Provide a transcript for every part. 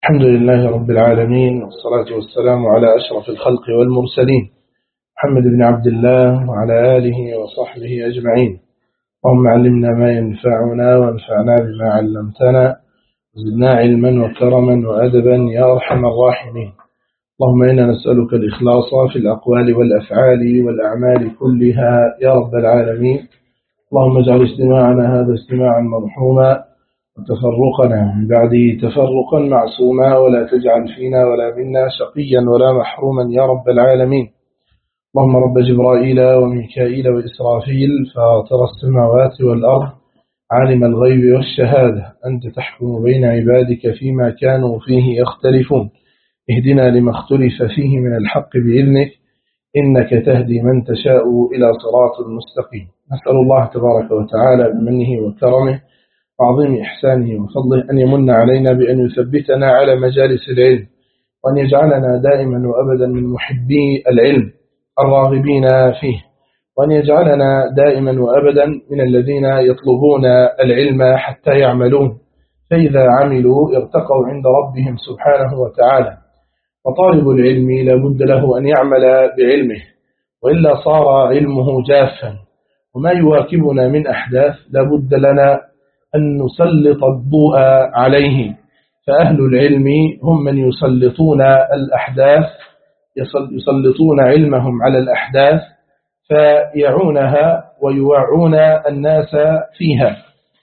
الحمد لله رب العالمين، والصلاة والسلام على أشرف الخلق والمرسلين محمد بن عبد الله وعلى آله وصحبه أجمعين. اللهم علمنا ما ينفعنا وانفعنا بما علمتنا وزدنا علما وكرما وأدبا يا أرحم الراحمين. اللهم إنا نسألك الإخلاص في الأقوال والأفعال والأعمال كلها يا رب العالمين. اللهم اجعل اجتماعنا هذا اجتماعا مرحوما وتفرقنا من بعده تفرقا معصوما، ولا تجعل فينا ولا منا شقيا ولا محروما يا رب العالمين. اللهم رب جبرائيل وميكائيل وإسرافيل فاطر السماوات والأرض عالم الغيب والشهادة، أنت تحكم بين عبادك فيما كانوا فيه يختلفون، اهدنا لما اختلف فيه من الحق بإذنك، إنك تهدي من تشاء إلى صراط مستقيم. نسأل الله تبارك وتعالى بمنه وكرمه وعظيم إحسانه وفضله أن يمن علينا بأن يثبتنا على مجالس العلم، وأن يجعلنا دائما وأبدا من محبي العلم الراغبين فيه، وأن يجعلنا دائما وأبدا من الذين يطلبون العلم حتى يعملون، فإذا عملوا ارتقوا عند ربهم سبحانه وتعالى. وطالب العلم لابد له أن يعمل بعلمه، وإلا صار علمه جافا. وما يواكبنا من أحداث لابد لنا أن نسلط الضوء عليه، فأهل العلم هم من يسلطون الأحداث، يسلطون علمهم على الأحداث فيعونها ويوعون الناس فيها.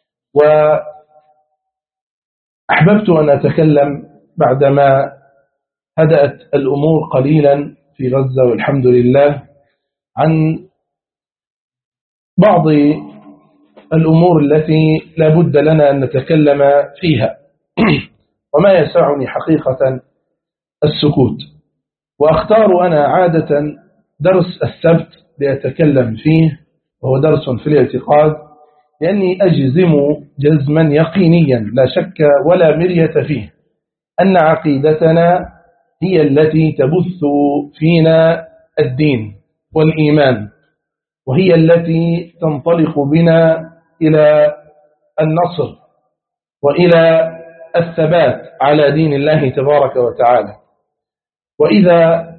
وأحببت أن أتكلم بعدما هدأت الأمور قليلا في غزة والحمد لله عن بعض الأمور التي لا بد لنا أن نتكلم فيها وما يسعني حقيقة السكوت. وأختار أنا عادة درس السبت لأتكلم فيه، وهو درس في الاعتقاد، لأني أجزم جزما يقينيا لا شك ولا مرية فيه أن عقيدتنا هي التي تبث فينا الدين والإيمان، وهي التي تنطلق بنا إلى النصر وإلى الثبات على دين الله تبارك وتعالى. وإذا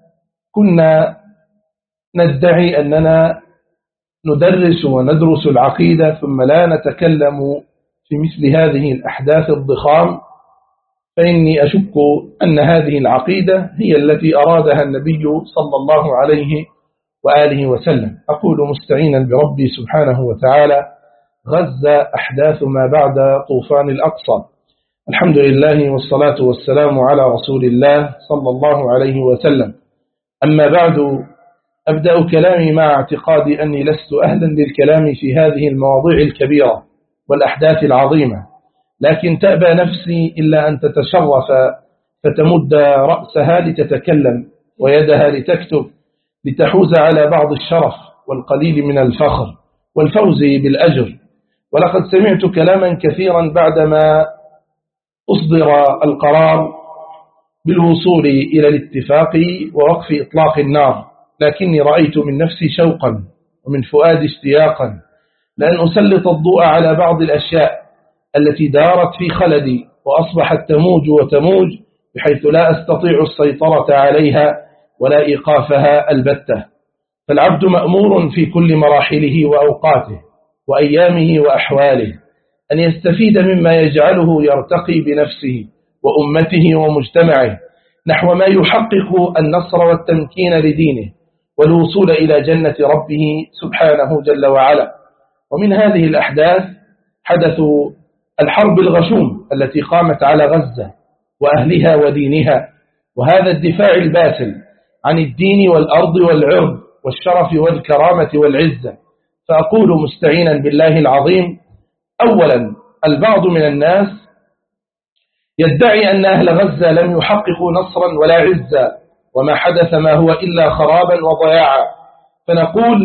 كنا ندعي أننا ندرس وندرس العقيدة ثم لا نتكلم في مثل هذه الأحداث الضخام، فإني أشك أن هذه العقيدة هي التي أرادها النبي صلى الله عليه وآله وسلم. أقول مستعينا بربي سبحانه وتعالى: غزة أحداث ما بعد طوفان الأقصى. الحمد لله والصلاة والسلام على رسول الله صلى الله عليه وسلم. أما بعد، أبدأ كلامي مع اعتقادي أني لست أهلا للكلام في هذه المواضيع الكبيرة والأحداث العظيمة، لكن تأبى نفسي إلا أن تتشرف فتمد رأسها لتتكلم ويدها لتكتب، لتحوز على بعض الشرف والقليل من الفخر والفوز بالأجر. ولقد سمعت كلاما كثيرا بعدما أصدر القرار بالوصول إلى الاتفاق ووقف إطلاق النار، لكني رأيت من نفسي شوقا ومن فؤادي اشتياقا لأن أسلط الضوء على بعض الأشياء التي دارت في خلدي وأصبحت تموج وتموج بحيث لا أستطيع السيطرة عليها ولا إيقافها البتة. فالعبد مأمور في كل مراحله وأوقاته وأيامه وأحواله أن يستفيد مما يجعله يرتقي بنفسه وأمته ومجتمعه نحو ما يحقق النصر والتمكين لدينه والوصول إلى جنة ربه سبحانه جل وعلا. ومن هذه الأحداث حدث الحرب الغشوم التي قامت على غزة وأهلها ودينها، وهذا الدفاع الباسل عن الدين والأرض والعرض والشرف والكرامة والعزة. فأقول مستعينا بالله العظيم: أولا، البعض من الناس يدعي أن أهل غزة لم يحققوا نصرا ولا عزة، وما حدث ما هو إلا خرابا وضياعا. فنقول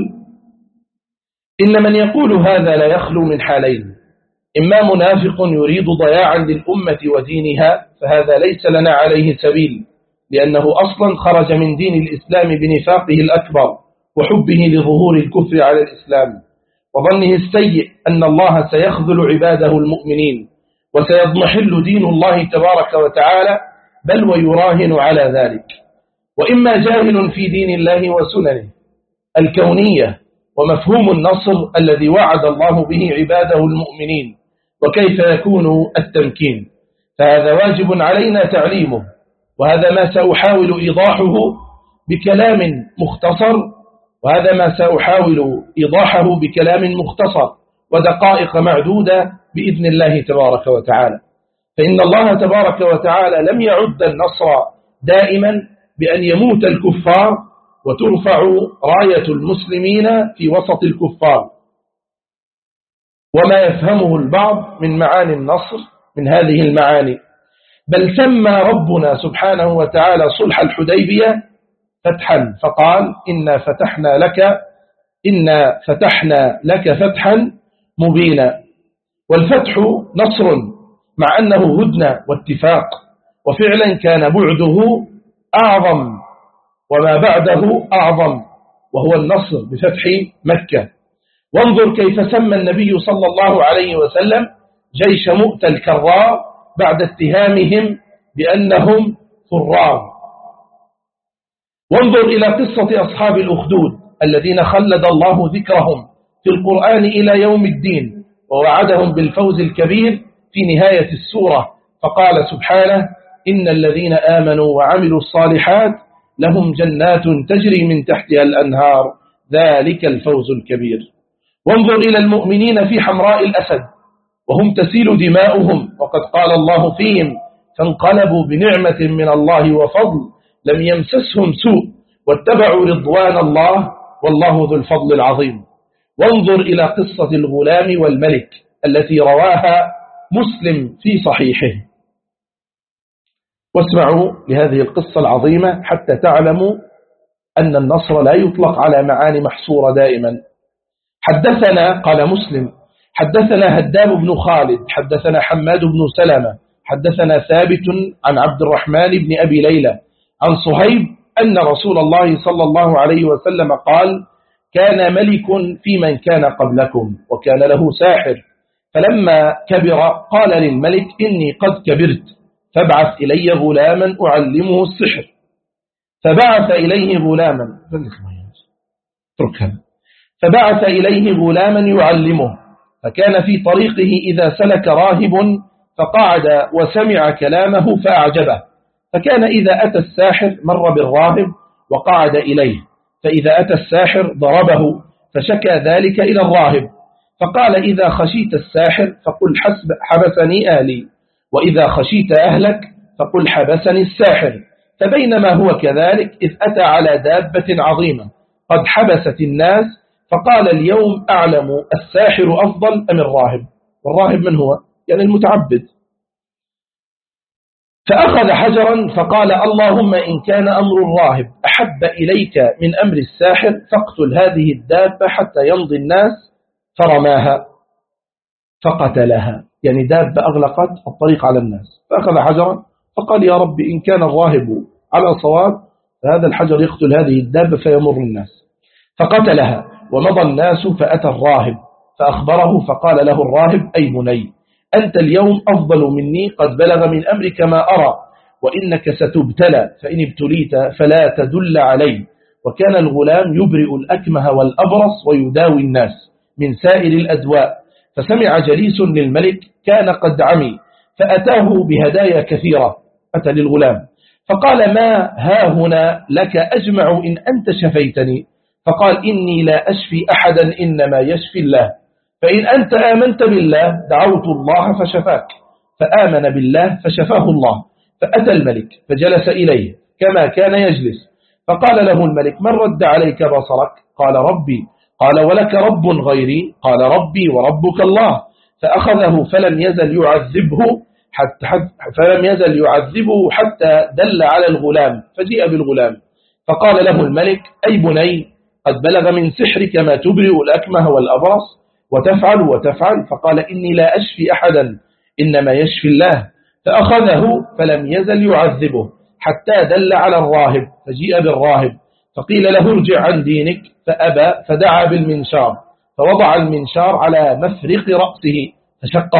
إن من يقول هذا لا يخلو من حالين: إما منافق يريد ضياعا للأمة ودينها، فهذا ليس لنا عليه سبيل، لأنه أصلا خرج من دين الإسلام بنفاقه الأكبر وحبه لظهور الكفر على الإسلام وظنه السيء أن الله سيخذل عباده المؤمنين وسيضمحل دين الله تبارك وتعالى، بل ويراهن على ذلك. وإما جاهل في دين الله وسننه الكونية ومفهوم النصر الذي وعد الله به عباده المؤمنين وكيف يكون التمكين، فهذا واجب علينا تعليمه، وهذا ما سأحاول إيضاحه بكلام مختصر، ودقائق معدودة بإذن الله تبارك وتعالى. فإن الله تبارك وتعالى لم يعد النصر دائما بأن يموت الكفار وترفع راية المسلمين في وسط الكفار، وما يفهمه البعض من معاني النصر من هذه المعاني، بل سمى ربنا سبحانه وتعالى صلح الحديبية فتحا، فقال إنا فتحنا لك فتحا مبينا. والفتح نصر مع أنه هدنة واتفاق، وفعلا كان بعده أعظم وما بعده أعظم، وهو النصر بفتح مكة. وانظر كيف سمى النبي صلى الله عليه وسلم جيش مؤتة الكرار بعد اتهامهم بأنهم فرار. وانظر إلى قصة أصحاب الأخدود الذين خلد الله ذكرهم في القرآن إلى يوم الدين، ووعدهم بالفوز الكبير في نهاية السورة، فقال سبحانه إن الذين آمنوا وعملوا الصالحات لهم جنات تجري من تحتها الأنهار ذلك الفوز الكبير. وانظر إلى المؤمنين في حمراء الأسد وهم تسيل دماؤهم، وقد قال الله فيهم فانقلبوا بنعمة من الله وفضل لم يمسسهم سوء واتبعوا رضوان الله والله ذو الفضل العظيم. وانظر إلى قصة الغلام والملك التي رواها مسلم في صحيحه، واسمعوا لهذه القصة العظيمة حتى تعلموا أن النصر لا يطلق على معاني محصورة دائما. حدثنا، قال مسلم، حدثنا هداب بن خالد حدثنا حماد بن سلمة حدثنا ثابت عن عبد الرحمن بن أبي ليلى عن صهيب أن رسول الله صلى الله عليه وسلم قال كان ملك في من كان قبلكم وكان له ساحر، فلما كبر قال للملك إني قد كبرت فابعث إلي غلاما أعلمه السحر، فبعث إليه غلاما يعلمه، فكان في طريقه إذا سلك راهب فقعد وسمع كلامه فأعجبه، فكان إذا أتى الساحر مر بالراهب وقعد إليه، فإذا أتى الساحر ضربه، فشكى ذلك إلى الراهب، فقال إذا خشيت الساحر فقل حبسني أهلي، وإذا خشيت أهلك فقل حبسني الساحر. فبينما هو كذلك إذ أتى على دابة عظيمة قد حبست الناس، فقال اليوم أعلم الساحر أفضل أم الراهب؟ والراهب من هو؟ يعني المتعبد. فأخذ حجرا فقال اللهم إن كان أمر الراهب أحب إليك من أمر الساحر فاقتل هذه الدابة حتى يمضي الناس، فرماها فقتلها، يعني دابة أغلقت الطريق على الناس. فأخذ حجرا فقال يا رب إن كان الراهب على صواب فهذا الحجر يقتل هذه الدابة فيمر الناس، فقتلها ومضى الناس. فأتى الراهب فأخبره فقال له الراهب أي بني أنت اليوم أفضل مني، قد بلغ من أمرك ما أرى، وإنك ستبتلى، فإن ابتليت فلا تدل علي. وكان الغلام يبرئ الأكمه والأبرص ويداوي الناس من سائر الأدواء. فسمع جليس للملك كان قد عمي فأتاه بهدايا كثيرة، أتى للغلام فقال ما ها هنا لك أجمع إن أنت شفيتني؟ فقال إني لا أشفي أحدا إنما يشفي الله، فإن أنت آمنت بالله دعوت الله فشفاك، فآمن بالله فشفاه الله. فأتى الملك فجلس إليه كما كان يجلس، فقال له الملك من رد عليك بصرك؟ قال ربي. قال ولك رب غيري؟ قال ربي وربك الله. فأخذه فلم يزل يعذبه حتى دل على الغلام، فجيء بالغلام فقال له الملك أي بني قد بلغ من سحرك ما تبرئ الأكمه والأبرص وتفعل. فقال إني لا أشفي أحدا إنما يشفي الله. فأخذه فلم يزل يعذبه حتى دل على الراهب، فجيء بالراهب فقيل له ارجع عن دينك فأبى، فدعا بالمنشار فوضع المنشار على مفرق رأسه فشقه،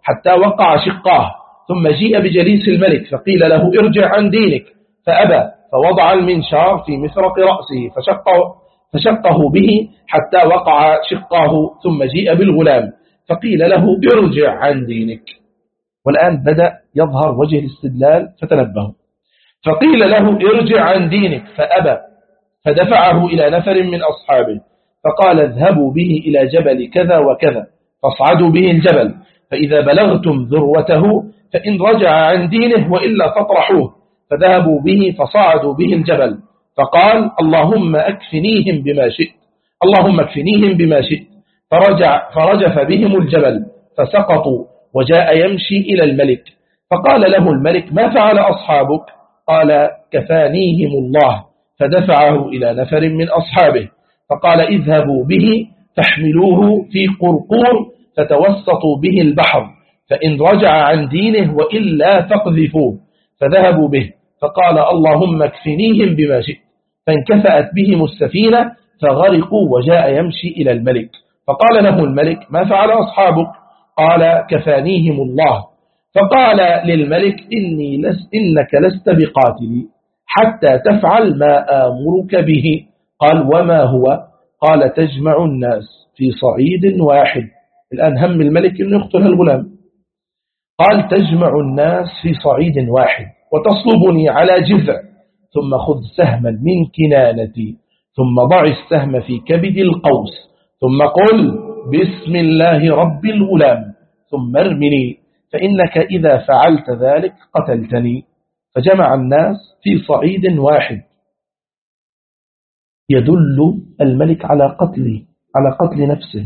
حتى وقع شقاه، ثم جيء بجليس الملك فقيل له ارجع عن دينك فأبى، فوضع المنشار في مفرق رأسه فشقه به حتى وقع شقاه، ثم جيء بالغلام فقيل له ارجع عن دينك. والآن بدأ يظهر وجه الاستدلال فتنبهوا. فقيل له ارجع عن دينك فأبى، فدفعه إلى نفر من أصحابه فقال اذهبوا به إلى جبل كذا وكذا فاصعدوا به الجبل، فإذا بلغتم ذروته فإن رجع عن دينه وإلا فاطرحوه. فذهبوا به فصعدوا به الجبل، فقال اللهم أكفنيهم بما شئت، اللهم اكفنيهم بما شئت. فرجف بهم الجبل فسقطوا، وجاء يمشي إلى الملك فقال له الملك ما فعل أصحابك؟ قال كفانيهم الله، فدفعه إلى نفر من أصحابه فقال اذهبوا به فاحملوه في قرقور فتوسطوا به البحر، فإن رجع عن دينه وإلا فاقذفوه. فذهبوا به فقال اللهم اكفنيهم بما شئت، فانكفأت بهم السفينة فغرقوا، وجاء يمشي إلى الملك فقال له الملك ما فعل أصحابك؟ قال كفانيهم الله. فقال للملك إنك لست بقاتلي حتى تفعل ما آمرك به. قال وما هو؟ قال تجمع الناس في صعيد واحد. الآن هم الملك أنه يقتل الغلام. قال تجمع الناس في صعيد واحد وتصلبني على جذع، ثم خذ سهما من كنانتي ثم ضع السهم في كبد القوس، ثم قل بسم الله رب الغلام ثم ارمني، فإنك إذا فعلت ذلك قتلتني. فجمع الناس في صعيد واحد، يدل الملك على قتل نفسه.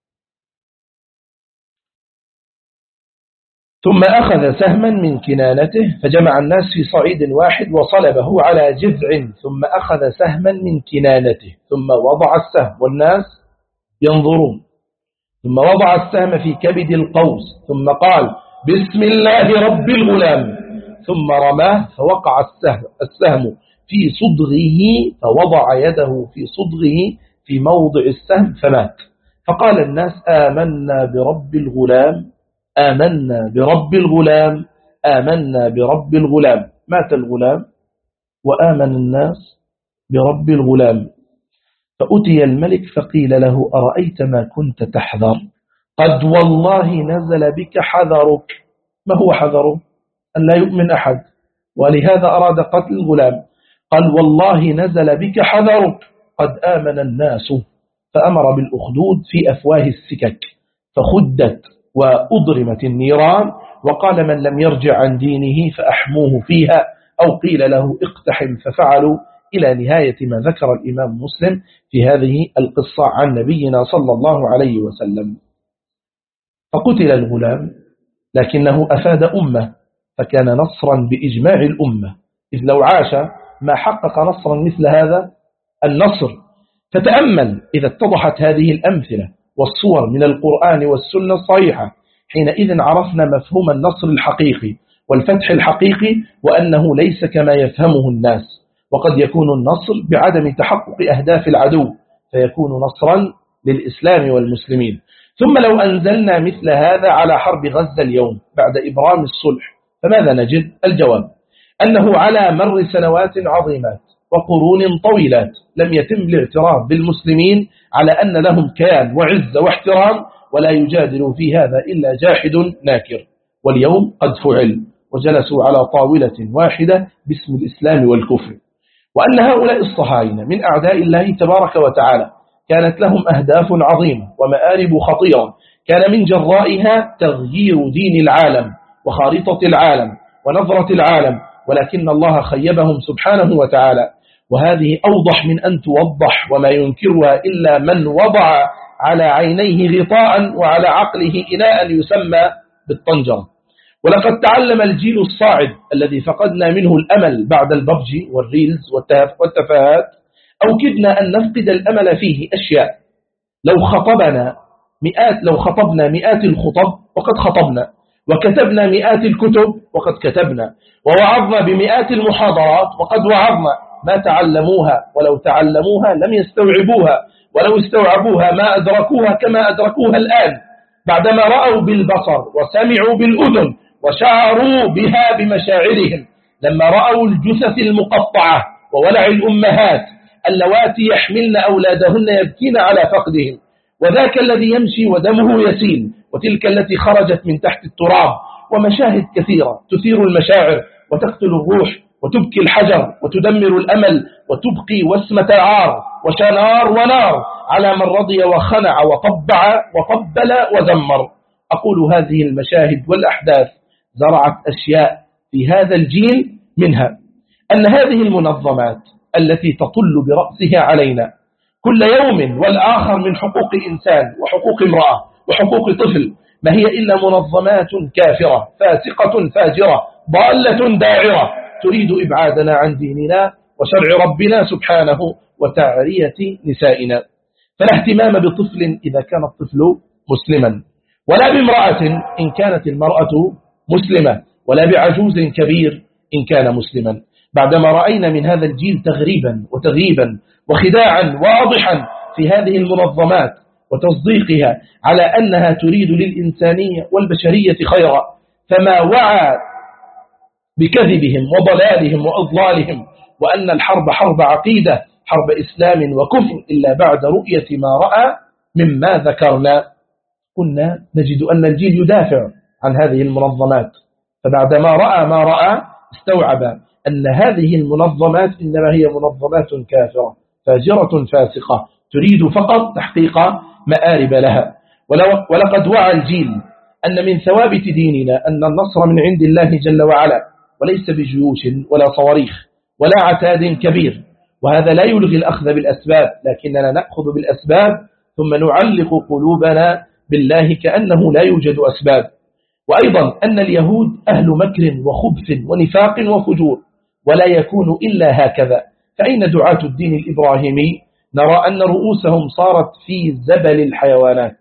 ثم أخذ سهما من كنانته فجمع الناس في صعيد واحد وصلبه على جذع، ثم أخذ سهما من كنانته ثم وضع السهم والناس ينظرون، ثم وضع السهم في كبد القوس ثم قال بسم الله رب الغلام، ثم رماه فوقع السهم في صدغه، فوضع يده في صدغه في موضع السهم فمات. فقال الناس آمنا برب الغلام، آمنا برب الغلام، آمنا برب الغلام. مات الغلام وآمن الناس برب الغلام. فأتي الملك فقيل له أرأيت ما كنت تحذر؟ قد والله نزل بك حذرك. ما هو حذره؟ أن لا يؤمن أحد، ولهذا أراد قتل الغلام. قال والله نزل بك حذرك، قد آمن الناس. فأمر بالأخدود في أفواه السكك فخدت وأضرمت النيران، وقال من لم يرجع عن دينه فأحموه فيها، أو قيل له اقتحم، ففعلوا إلى نهاية ما ذكر الإمام مسلم في هذه القصة عن نبينا صلى الله عليه وسلم. فقتل الغلام لكنه أفاد أمة، فكان نصرا بإجماع الأمة، إذ لو عاش ما حقق نصرا مثل هذا النصر. فتأمل إذا اتضحت هذه الأمثلة والصور من القرآن والسنة الصحيحة، حينئذ عرفنا مفهوم النصر الحقيقي والفتح الحقيقي، وأنه ليس كما يفهمه الناس، وقد يكون النصر بعدم تحقق أهداف العدو فيكون نصرا للإسلام والمسلمين. ثم لو أنزلنا مثل هذا على حرب غزة اليوم بعد إبرام الصلح، فماذا نجد؟ الجواب أنه على مر سنوات عظيمات وقرون طويلات لم يتم الاعتراف بالمسلمين على أن لهم كيان وعزة واحترام، ولا يجادل في هذا إلا جاحد ناكر. واليوم قد فعل، وجلسوا على طاولة واحدة باسم الإسلام والكفر. وأن هؤلاء الصهاينة من أعداء الله تبارك وتعالى كانت لهم أهداف عظيمة ومآرب خطيرة، كان من جرائها تغيير دين العالم وخارطة العالم ونظرة العالم، ولكن الله خيبهم سبحانه وتعالى. وهذه أوضح من أن توضح، وما ينكرها إلا من وضع على عينيه غطاء وعلى عقله إناء يسمى بالطنجرة. ولقد تعلم الجيل الصاعد الذي فقدنا منه الأمل بعد الببجي والريلز والتفاهات، أو كدنا أن نفقد الأمل فيه أشياء. لو خطبنا مئات الخطب وقد خطبنا، وكتبنا مئات الكتب وقد كتبنا، ووعظنا بمئات المحاضرات وقد وعظنا، ما تعلموها، ولو تعلموها لم يستوعبوها، ولو استوعبوها ما أدركوها كما أدركوها الآن. بعدما رأوا بالبصر وسمعوا بالأذن وشعروا بها بمشاعرهم، لما رأوا الجثث المقطعة وولع الأمهات اللواتي يحملن أولادهن يبكين على فقدهم، وذاك الذي يمشي ودمه يسيل، وتلك التي خرجت من تحت التراب، ومشاهد كثيرة تثير المشاعر وتقتل الروح وتبكي الحجر وتدمر الأمل وتبقي وسمة عار وشنار ونار على من رضي وخنع وطبع وطبل وذمر. أقول هذه المشاهد والأحداث زرعت أشياء في هذا الجيل، منها أن هذه المنظمات التي تطل برأسها علينا كل يوم والآخر من حقوق إنسان وحقوق امرأة وحقوق طفل ما هي إلا منظمات كافرة فاسقة فاجرة ضالة داعرة تريد إبعادنا عن ديننا وشرع ربنا سبحانه وتعرية نسائنا. فلا اهتمام بطفل إذا كان الطفل مسلما، ولا بامرأة إن كانت المرأة مسلمة، ولا بعجوز كبير إن كان مسلما. بعدما رأينا من هذا الجيل تغريبا وتغييبا وخداعا واضحا في هذه المنظمات وتصديقها على أنها تريد للإنسانية والبشرية خيرا، فما وعى بكذبهم وضلالهم وأضلالهم وأن الحرب حرب عقيدة حرب إسلام وكفر إلا بعد رؤية ما رأى مما ذكرنا. كنا نجد أن الجيل يدافع عن هذه المنظمات، فبعدما رأى ما رأى استوعب أن هذه المنظمات إنما هي منظمات كافرة فاجرة فاسقة تريد فقط تحقيق مآرب لها. ولقد وعى الجيل أن من ثوابت ديننا أن النصر من عند الله جل وعلا، وليس بجيوش ولا صواريخ ولا عتاد كبير، وهذا لا يلغي الأخذ بالأسباب، لكننا نأخذ بالأسباب ثم نعلق قلوبنا بالله كأنه لا يوجد أسباب. وأيضا أن اليهود أهل مكر وخبث ونفاق وفجور، ولا يكون إلا هكذا. فأين دعاة الدين الإبراهيمي؟ نرى أن رؤوسهم صارت في زبل الحيوانات،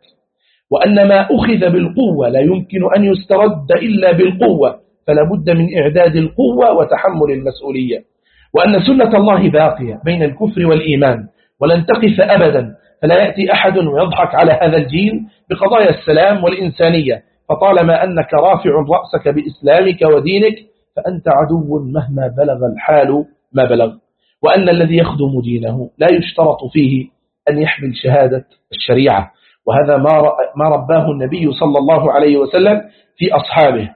وأن ما أخذ بالقوة لا يمكن أن يسترد إلا بالقوة، فلا بد من إعداد القوة وتحمل المسؤولية، وأن سنة الله باقية بين الكفر والإيمان ولن تقف أبدا. فلا يأتي أحد ويضحك على هذا الجيل بقضايا السلام والإنسانية، فطالما أنك رافع رأسك بإسلامك ودينك فأنت عدو مهما بلغ الحال ما بلغ. وأن الذي يخدم دينه لا يشترط فيه أن يحمل شهادة الشريعة، وهذا ما رباه النبي صلى الله عليه وسلم في أصحابه،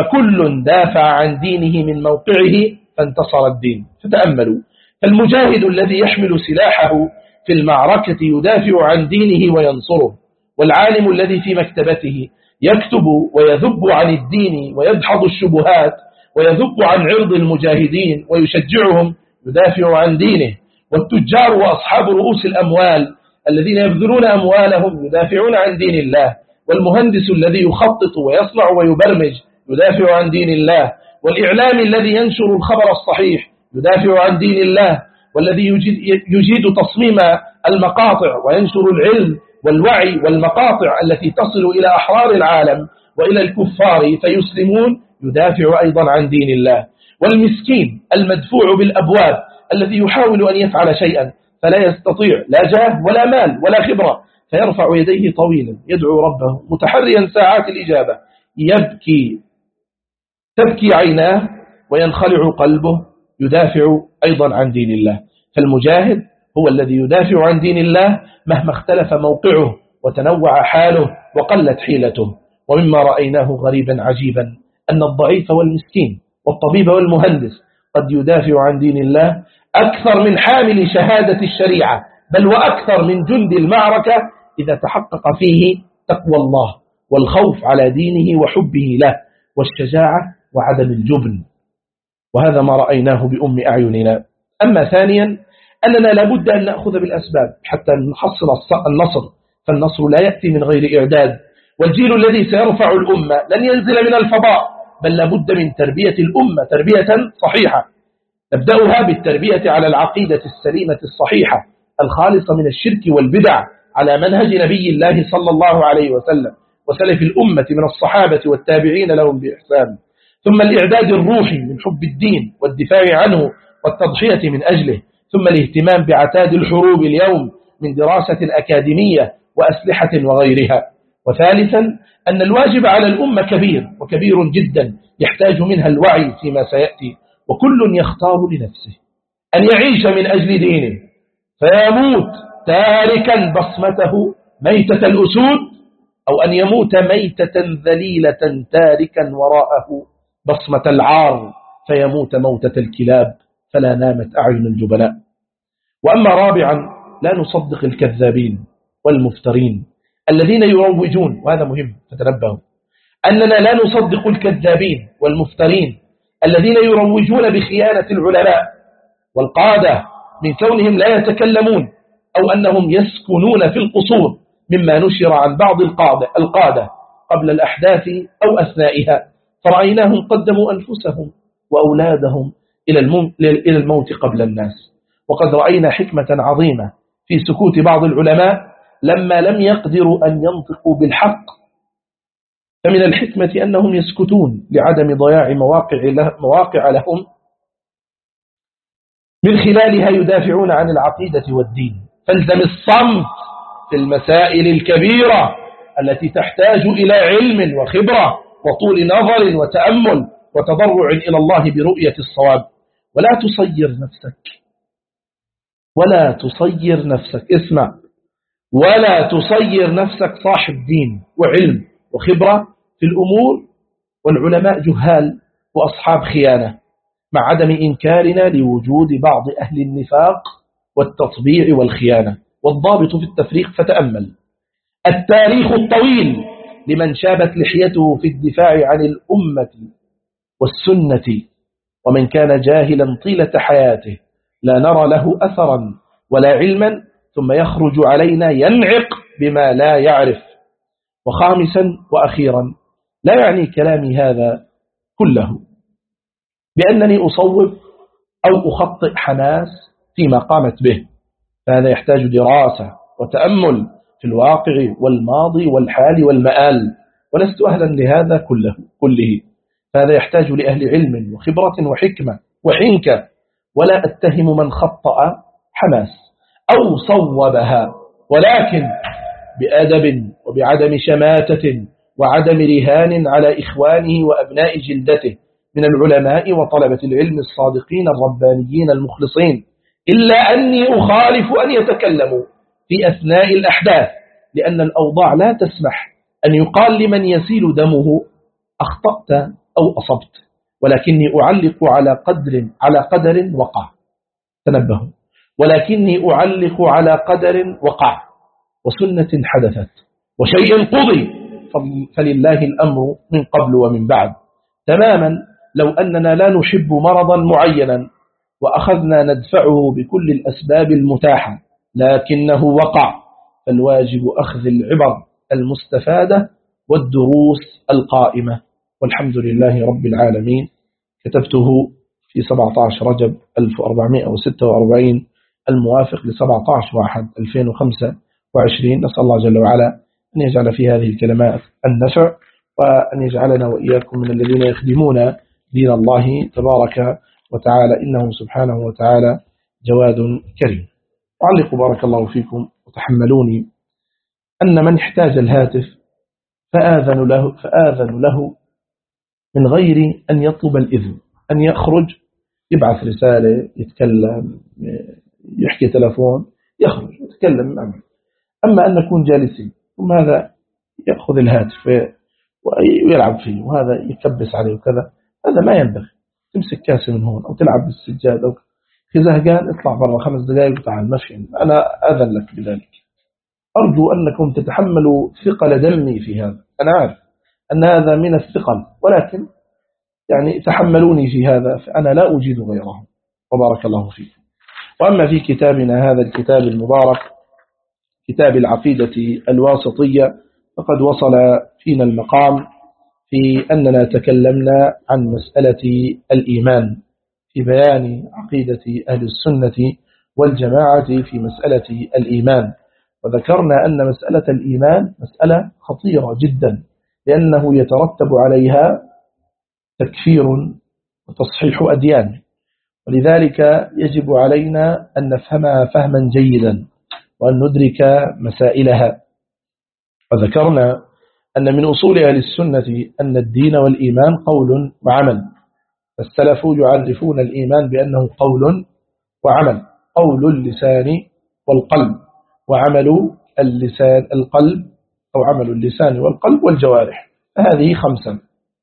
فكل دافع عن دينه من موقعه فانتصر الدين. فتأملوا، فالمجاهد الذي يحمل سلاحه في المعركة يدافع عن دينه وينصره، والعالم الذي في مكتبته يكتب ويذب عن الدين ويدحض الشبهات ويذب عن عرض المجاهدين ويشجعهم يدافع عن دينه، والتجار وأصحاب رؤوس الأموال الذين يبذلون أموالهم يدافعون عن دين الله، والمهندس الذي يخطط ويصنع ويبرمج يدافع عن دين الله، والإعلام الذي ينشر الخبر الصحيح يدافع عن دين الله، والذي يجيد تصميم المقاطع وينشر العلم والوعي والمقاطع التي تصل إلى أحرار العالم وإلى الكفار فيسلمون يدافع أيضا عن دين الله، والمسكين المدفوع بالأبواب الذي يحاول أن يفعل شيئا فلا يستطيع لا جاه ولا مال ولا خبرة، فيرفع يديه طويلا يدعو ربه متحريا ساعات الإجابة، تبكي عيناه وينخلع قلبه، يدافع أيضا عن دين الله. فالمجاهد هو الذي يدافع عن دين الله مهما اختلف موقعه وتنوع حاله وقلت حيلته. ومما رأيناه غريبا عجيبا أن الضعيف والمسكين والطبيب والمهندس قد يدافع عن دين الله أكثر من حامل شهادة الشريعة، بل وأكثر من جند المعركة إذا تحقق فيه تقوى الله والخوف على دينه وحبه له والشجاعة وعدم الجبن. وهذا ما رأيناه بأم أعيننا. أما ثانيا أننا لابد أن نأخذ بالأسباب حتى نحصل النصر، فالنصر لا يأتي من غير إعداد، والجيل الذي سيرفع الأمة لن ينزل من الفضاء، بل لابد من تربية الأمة تربية صحيحة. نبدأها بالتربية على العقيدة السليمة الصحيحة الخالصة من الشرك والبدع على منهج نبي الله صلى الله عليه وسلم وسلف الأمة من الصحابة والتابعين لهم بإحسان، ثم الإعداد الروحي من حب الدين والدفاع عنه والتضحية من أجله، ثم الاهتمام بعتاد الحروب اليوم من دراسة أكاديمية وأسلحة وغيرها، وثالثا أن الواجب على الأمة كبير وكبير جدا يحتاج منها الوعي فيما سيأتي، وكل يختار لنفسه أن يعيش من أجل دينه فيموت تاركا بصمته ميتة الأسود، أو أن يموت ميتة ذليلة تاركا وراءه بصمة العار فيموت موتة الكلاب فلا نامت أعين الجبلاء. وأما رابعا لا نصدق الكذابين والمفترين الذين يروجون، وهذا مهم فتنبهوا، أننا لا نصدق الكذابين والمفترين الذين يروجون بخيانة العلماء والقادة من كونهم لا يتكلمون أو أنهم يسكنون في القصور، مما نشر عن بعض القادة قبل الأحداث أو أثنائها، فرأيناهم قدموا أنفسهم وأولادهم إلى الموت قبل الناس. وقد رأينا حكمة عظيمة في سكوت بعض العلماء لما لم يقدروا أن ينطقوا بالحق، فمن الحكمة أنهم يسكتون لعدم ضياع مواقع لهم من خلالها يدافعون عن العقيدة والدين. فالزم الصمت في المسائل الكبيرة التي تحتاج إلى علم وخبرة وطول نظر وتأمل وتضرع إلى الله برؤية الصواب، ولا تصير نفسك اسمع، ولا تصير نفسك صاحب دين وعلم وخبرة في الأمور والعلماء جهال وأصحاب خيانة، مع عدم إنكارنا لوجود بعض أهل النفاق والتطبيع والخيانة. والضابط في التفريق فتأمل التاريخ الطويل لمن شابت لحيته في الدفاع عن الأمة والسنة، ومن كان جاهلا طيلة حياته لا نرى له أثرا ولا علما، ثم يخرج علينا ينعق بما لا يعرف. وخامسا وأخيرا لا يعني كلامي هذا كله بأنني أصوب أو أخطئ حماس فيما قامت به، فهذا يحتاج دراسة وتأمل في الواقع والماضي والحال والمآل، ولست أهلا لهذا كله، فهذا يحتاج لأهل علم وخبرة وحكمة وحنكة، ولا أتهم من خطأ حماس أو صوبها، ولكن بأدب وبعدم شماتة وعدم رهان على إخوانه وأبناء جلدته من العلماء وطلبة العلم الصادقين الربانيين المخلصين، إلا أني أخالف أن يتكلموا في أثناء الأحداث، لأن الأوضاع لا تسمح أن يقال لمن يسيل دمه أخطأت أو أصبت، ولكني أعلق على قدر وقع. تنبهوا، ولكني أعلق على قدر وقع وسنة حدثت وشيء قضي، فلله الأمر من قبل ومن بعد. تماما لو أننا لا نحب مرضا معينا وأخذنا ندفعه بكل الأسباب المتاحة لكنه وقع، فالواجب أخذ العبر المستفادة والدروس القائمة، والحمد لله رب العالمين. كتبته في 17 رجب 1446 الموافق ل 17/1/2025. نسأل الله جل وعلا أن يجعل في هذه الكلمات النفع، وأن يجعلنا وإياكم من الذين يخدمون دين الله تبارك وتعالى، إنه سبحانه وتعالى جواد كريم. أعلق بارك الله فيكم وتحملوني أن من احتاج الهاتف فآذن له من غير أن يطلب الإذن، أن يخرج يبعث رسالة يتكلم يحكي تلفون يخرج يتكلم معه. أما أن نكون جالسين ثم هذا يأخذ الهاتف ويلعب فيه وهذا يكبس عليه وكذا، هذا ما ينبغي. تمسك كاسة من هون أو تلعب بالسجاد أو زهقان اطلع برا 5 دقائق وتعال مشي، أنا أذن لك بذلك. أرجو أنكم تتحملوا ثقل دمي في هذا، أنا عارف أن هذا من الثقل، ولكن يعني تحملوني في هذا فأنا لا أجيد غيره، وبارك الله فيكم. وأما في كتابنا هذا الكتاب المبارك كتاب العقيدة الواسطية، فقد وصل فينا المقام في أننا تكلمنا عن مسألة الإيمان في بيان عقيدة أهل السنة والجماعة في مسألة الإيمان، وذكرنا أن مسألة الإيمان مسألة خطيرة جدا، لأنه يترتب عليها تكفير وتصحيح أديان، ولذلك يجب علينا أن نفهمها فهما جيدا وأن ندرك مسائلها. وذكرنا أن من أصول أهل السنة أن الدين والإيمان قول وعمل. فالسلف يعرفون الإيمان بأنه قول وعمل، قول اللسان والقلب، وعمل اللسان القلب، أو عمل اللسان والقلب والجوارح. هذه 5،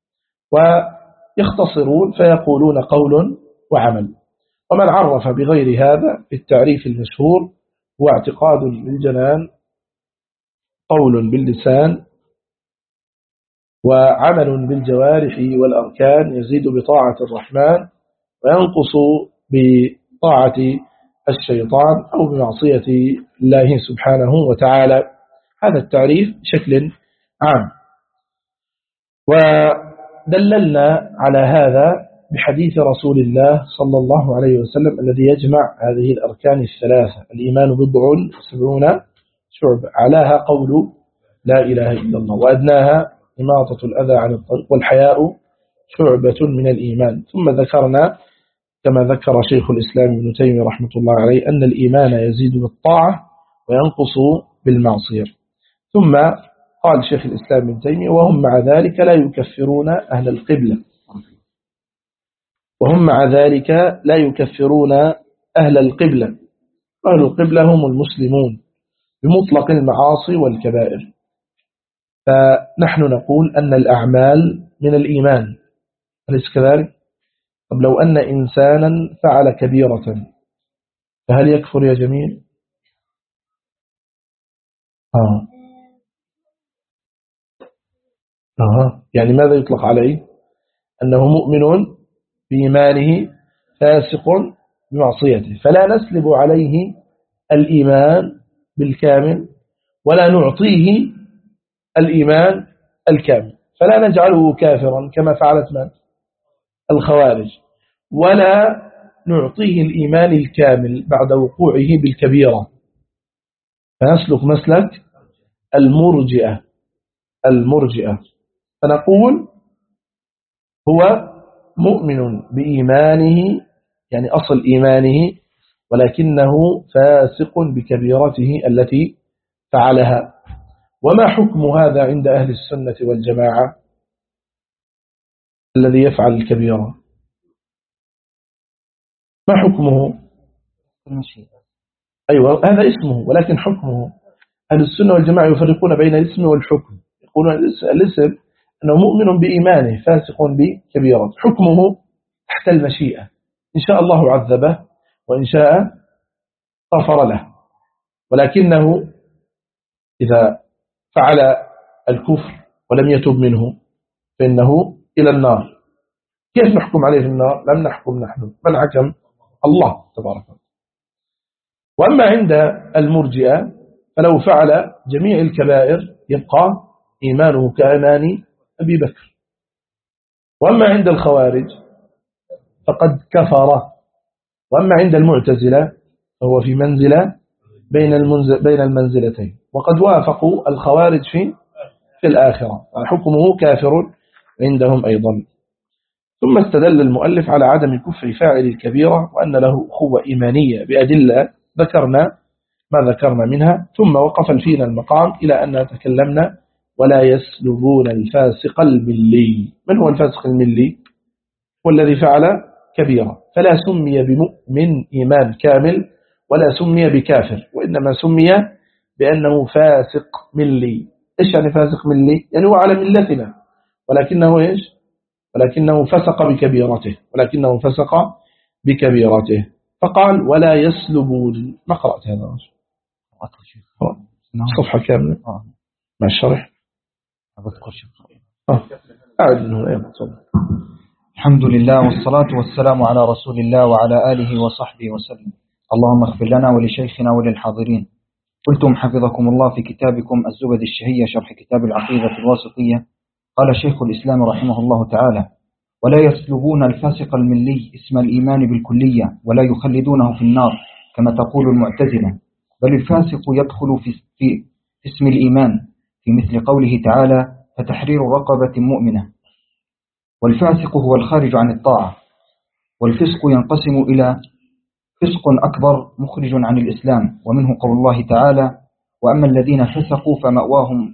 ويختصرون فيقولون قول وعمل. ومن عرف بغير هذا بالتعريف المشهور هو اعتقاد بالجنان، قول باللسان، وعمل بالجوارح والأركان، يزيد بطاعة الرحمن وينقص بطاعة الشيطان أو بمعصية الله سبحانه وتعالى. هذا التعريف بشكل عام. ودللنا على هذا بحديث رسول الله صلى الله عليه وسلم الذي يجمع هذه الأركان الثلاثة: الإيمان 70 شعب، علاها قول لا إله إلا الله، وأدناها إماطة الأذى عن الطريق، والحياء شعبة من الإيمان. ثم ذكرنا كما ذكر شيخ الإسلام ابن تيمية رحمة الله عليه أن الإيمان يزيد بالطاعة وينقص بالمعصية. ثم قال شيخ الإسلام ابن تيمية: وهم مع ذلك لا يكفرون أهل القبلة، وهم مع ذلك لا يكفرون أهل القبلة. أهل القبلة هم المسلمون بمطلق المعاصي والكبائر. فنحن نقول أن الأعمال من الإيمان، أليس كذلك؟ طب لو أن إنسانا فعل كبيرة فهل يكفر يا جميل؟ يعني ماذا يطلق عليه؟ أنه مؤمن بإيمانه فاسق بمعصيته، فلا نسلب عليه الإيمان بالكامل ولا نعطيه الإيمان الكامل، فلا نجعله كافرا كما فعلت من؟ الخوارج، ولا نعطيه الإيمان الكامل بعد وقوعه بالكبيرة، فنسلك مسلك المرجئة. فنقول هو مؤمن بإيمانه، يعني أصل إيمانه، ولكنه فاسق بكبيرته التي فعلها. وما حكم هذا عند أهل السنة والجماعة الذي يفعل الكبيرة؟ ما حكمه؟ أيوة، هذا اسمه، ولكن حكمه أهل السنة والجماعة يفرقون بين الاسم والحكم. يقولون الاسم أنه مؤمن بإيمانه فاسق بكبيرة، حكمه تحت المشيئة، إن شاء الله عذبه وإن شاء غفر له. ولكنه إذا فعل الكفر ولم يتب منه فإنه إلى النار. كيف نحكم عليه في النار؟ لم نحكم نحن، من حكم؟ الله تبارك وتعالى. وأما عند المرجئة فلو فعل جميع الكبائر يبقى إيمانه كإيمان أبي بكر. وأما عند الخوارج فقد كفر. وأما عند المعتزلة فهو في منزلة بين المنزلتين، وقد وافقوا الخوارج في الآخرة، حكمه كافر عندهم أيضا. ثم استدل المؤلف على عدم كفر فاعل الكبيرة وأن له أخوة إيمانية بأدلة ذكرنا ما ذكرنا منها. ثم وقف فينا المقام إلى أن تكلمنا ولا يسلبون الفاسق الملي. من هو الفاسق الملي؟ هو الذي فعل كبيرة، فلا سمي بمؤمن إيمان كامل ولا سمي بكافر، وإنما سمي بأنه فاسق ملي. إيش يعني فاسق ملي؟ يعني هو على ملتنا، ولكنه إيش؟ ولكنه فسق بكبيرته. فقال ولا يسلبون. ما قرأت هذا؟ صفحة كاملة مع الشرح. أعد من هنا أيضا. الحمد لله والصلاة والسلام على رسول الله وعلى آله وصحبه وسلم. اللهم اغفر لنا ولشيخنا وللحاضرين. قلتم حفظكم الله في كتابكم الزبد الشهية شرح كتاب العقيدة الواسطية، قال شيخ الإسلام رحمه الله تعالى: ولا يسلبون الفاسق الملي اسم الإيمان بالكلية ولا يخلدونه في النار كما تقول المعتزلة، بل الفاسق يدخل في اسم الإيمان في مثل قوله تعالى: فتحرير رقبة مؤمنة. والفاسق هو الخارج عن الطاعة. والفسق ينقسم إلى فسق أكبر مخرج عن الإسلام، ومنه قول الله تعالى: وأما الذين فسقوا فمأواهم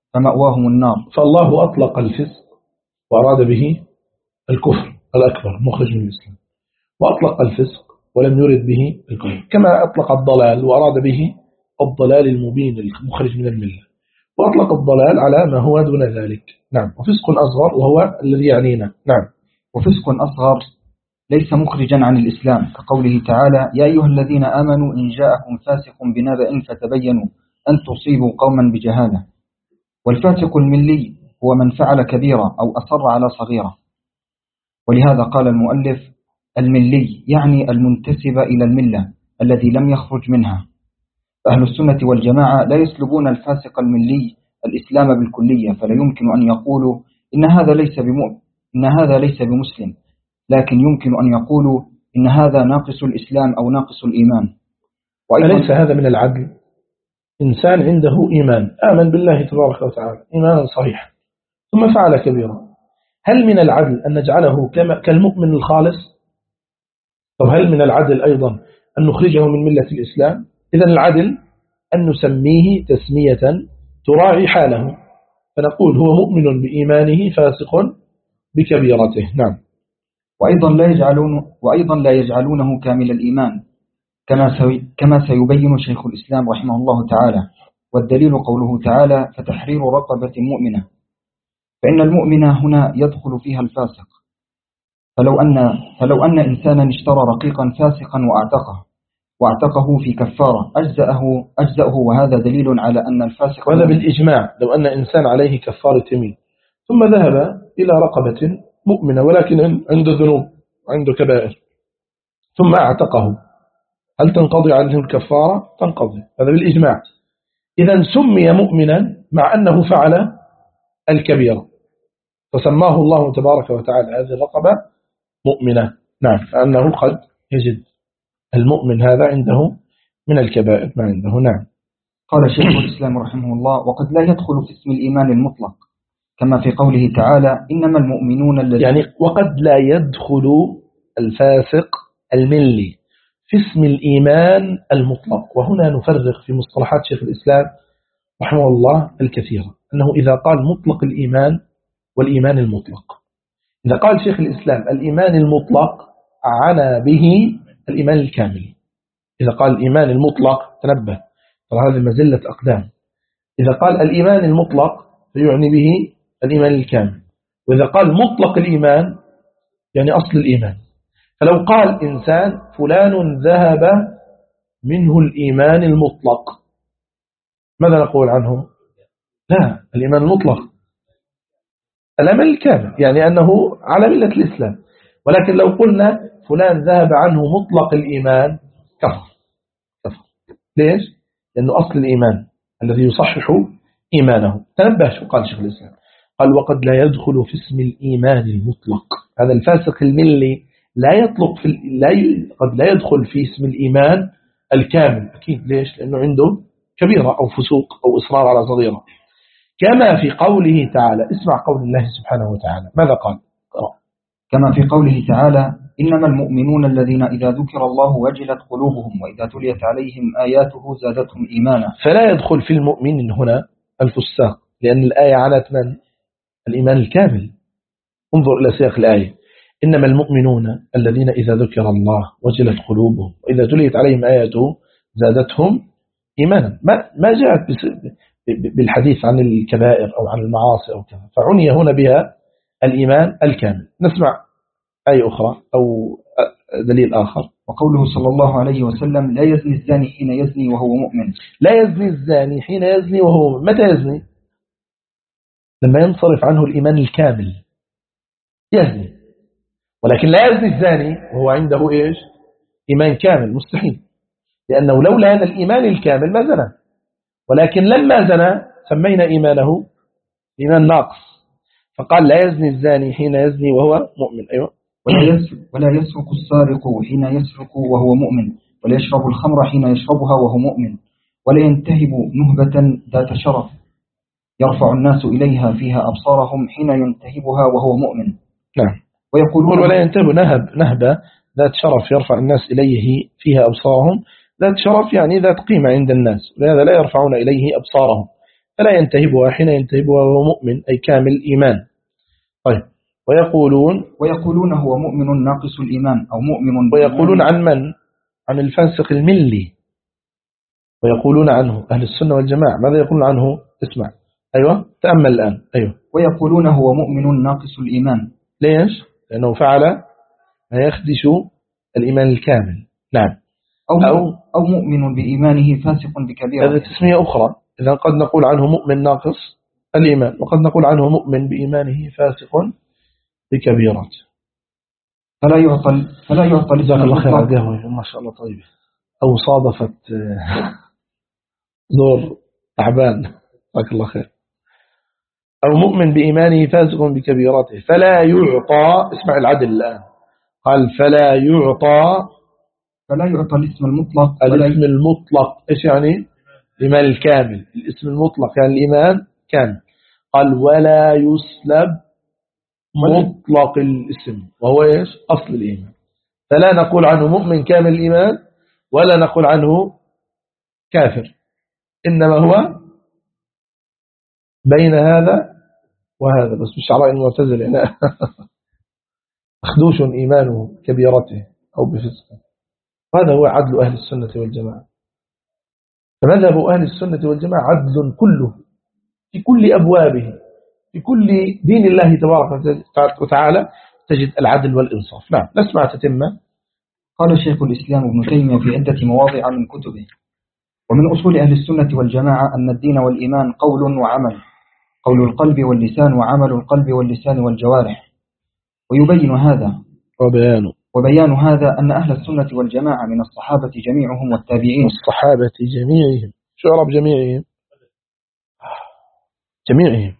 فمأواهم النار. فالله أطلق الفسق وأراد به الكفر الأكبر مخرج من الإسلام، وأطلق الفسق ولم يرد به الكفر، كما أطلق الضلال وأراد به الضلال المبين المخرج من الملة، وأطلق الضلال على ما هو دون ذلك. نعم. وفسق أصغر وهو الذي يعنينا. نعم. وفسق أصغر ليس مخرجا عن الإسلام، كقوله تعالى: يا أيها الذين آمنوا إن جاءكم فاسق بنبأ فتبينوا أن تصيبوا قوما بجهالة. والفاسق الملي هو من فعل كبيرة أو أصر على صغيرة، ولهذا قال المؤلف: الملي يعني المنتسب إلى الملة الذي لم يخرج منها. فأهل السنة والجماعة لا يسلبون الفاسق الملي الإسلام بالكلية، فلا يمكن أن يقولوا إن هذا ليس بمسلم، لكن يمكن أن يقولوا إن هذا ناقص الإسلام أو ناقص الإيمان. أليس هذا من العدل؟ إنسان عنده إيمان، آمن بالله تبارك وتعالى إيمانا صحيحا، ثم فعل كبيرا، هل من العدل أن نجعله كالمؤمن الخالص؟ طب هل من العدل أيضا أن نخرجه من ملة الإسلام؟ إذن العدل أن نسميه تسمية تراعي حاله، فنقول هو مؤمن بإيمانه فاسق بكبيرته. نعم. وأيضا لا يجعلونه كامل الإيمان، كما سيبين شيخ الإسلام رحمه الله تعالى. والدليل قوله تعالى: فتحرير رقبة مؤمنة، فإن المؤمنة هنا يدخل فيها الفاسق. فلو أن إنسانا اشترى رقيقا فاسقا واعتقه في كفارة أجزأه، وهذا دليل على أن الفاسق، وهذا بالإجماع. لو أن إنسان عليه كفارة يمين ثم ذهب إلى رقبة مؤمنة ولكن عنده ذنوب عنده كبائر ثم اعتقه، هل تنقضي عنه الكفارة؟ تنقضي، هذا بالإجماع. إذن سمي مؤمنا مع أنه فعل الكبيرة، فسماه الله تبارك وتعالى هذه الرقبة مؤمنة. نعم. فأنه قد يجد المؤمن هذا عنده من الكبائر ما عنده. نعم. قال شيخ الإسلام رحمه الله: وقد لا يدخل في اسم الإيمان المطلق، كما في قوله تعالى: إنما المؤمنون الذين، يعني وقد لا يدخل الفاسق الملي في اسم الإيمان المطلق. وهنا نفرق في مصطلحات شيخ الإسلام رحمه الله الكثيرة، أنه إذا قال مطلق الإيمان والإيمان المطلق، إذا قال شيخ الإسلام الإيمان المطلق عنى به الإيمان الكامل. إذا قال الإيمان المطلق، تنبه ترى هذه مزلة أقدام، إذا قال الإيمان المطلق فيعني به الإيمان الكامل، وإذا قال مطلق الإيمان يعني أصل الإيمان. فلو قال إنسان فلان ذهب منه الإيمان المطلق، ماذا نقول عنه؟ لا، الإيمان المطلق الإيمان الكامل، يعني أنه على ملة الإسلام. ولكن لو قلنا فلان ذهب عنه مطلق الإيمان، كفر. ليش؟ لأنه أصل الإيمان الذي يصحح إيمانه. تنبه شو قال شيخ الإسلام، قال: وقد لا يدخل في اسم الإيمان المطلق. هذا الفاسق الملي لا يطلق قد لا يدخل في اسم الإيمان الكامل، أكيد. ليش؟ لأنه عنده كبيرة أو فسوق أو إصرار على صغيرة. كما في قوله تعالى، اسمع قول الله سبحانه وتعالى ماذا قال؟ كما في قوله تعالى: إنما المؤمنون الذين إذا ذكر الله وجلت قلوبهم وإذا تليت عليهم آياته زادتهم إيمانا. فلا يدخل في المؤمن هنا الفساق، لأن الآية عنت من؟ الإيمان الكامل. انظر إلى سياق الآية: إنما المؤمنون الذين إذا ذكر الله وجلت قلوبهم وإذا تليت عليهم آياته زادتهم إيمانا. ما جاءت بالحديث عن الكبائر أو عن المعاصي أو كذا، فعني هنا بها الإيمان الكامل. نسمع آية أخرى أو دليل آخر. وقوله صلى الله عليه وسلم: لا يزني الزاني حين يزني وهو مؤمن. لا يزني الزاني حين يزني وهو مؤمن. متى يزني؟ لما ينصرف عنه الإيمان الكامل يزني. ولكن لا يزني الزاني وهو عنده إيش؟ إيمان كامل، مستحيل، لأنه لولا هذا الإيمان الكامل ما زنى. ولكن لما زنى سمينا إيمانه إيمان ناقص، فقال: لا يزني الزاني حين يزني وهو مؤمن. أيوة. ولا يسرق السارق حين يسرق وهو مؤمن، ولا يشرب الخمر حين يشربها وهو مؤمن، ولا ينتهب نهبة ذات شرف يرفع الناس إليها فيها أبصارهم حين ينتهبها وهو مؤمن. نعم. ويقولون: ولا ينتهب نهبة ذات شرف يرفع الناس إليه فيها أبصارهم. ذات شرف يعني ذات قيمة عند الناس، ولهذا لا يرفعون إليه أبصارهم. فلا ينتهبها حين ينتهبها وهو مؤمن أي كامل الإيمان. طيب ويقولون هو مؤمن ناقص الإيمان أو مؤمن ويقولون عن من؟ عن الفاسق الملي، ويقولون عنه أهل السنة والجماعة ماذا يقولون عنه؟ اسمع. أيوة تأمل الآن. أيوة ويقولون هو مؤمن ناقص الإيمان. ليش؟ لأنه فعل ما يخدش الإيمان الكامل. نعم. أو مؤمن بإيمانه فاسق بكبيرة. هذا تسمية أخرى. إذا قد نقول عنه مؤمن ناقص الإيمان، وقد نقول عنه مؤمن بإيمانه فاسق بكبيرة. فلا يعطى جزاك الله خير على القهوة ما شاء الله طيبة، أو صادفت زور تعبان جزاك الله خير. أو مؤمن بإيمانه فاسق بكبيرته فلا يعطى. اسمع العدل الآن، قال فلا يعطى الاسم المطلق. الاسم المطلق إيش يعني؟ الإيمان الكامل. الاسم المطلق يعني الإيمان كامل. قال ولا يسلب مطلق الاسم وهو إيش؟ أصل الإيمان. فلا نقول عنه مؤمن كامل الإيمان ولا نقول عنه كافر، إنما هو بين هذا وهذا، بس مش على المعتزلة لا مخدوش إيمانه كبيرته أو بفسقه. هذا هو عدل أهل السنة والجماعة. فمذهب أهل السنة والجماعة عدل كله في كل أبوابه، في كل دين الله تبارك وتعالى تجد العدل والإنصاف. نعم نسمع تتمة. قال شيخ الإسلام ابن تيمية في عدة مواضع من كتبه: ومن أصول أهل السنة والجماعة أن الدين والإيمان قول وعمل، قول القلب واللسان وعمل القلب واللسان والجوارح. ويبين هذا وبيان هذا أن أهل السنة والجماعة من الصحابة جميعهم والتابعين. الصحابة جميعهم. شو عرب جميعهم؟ جميعهم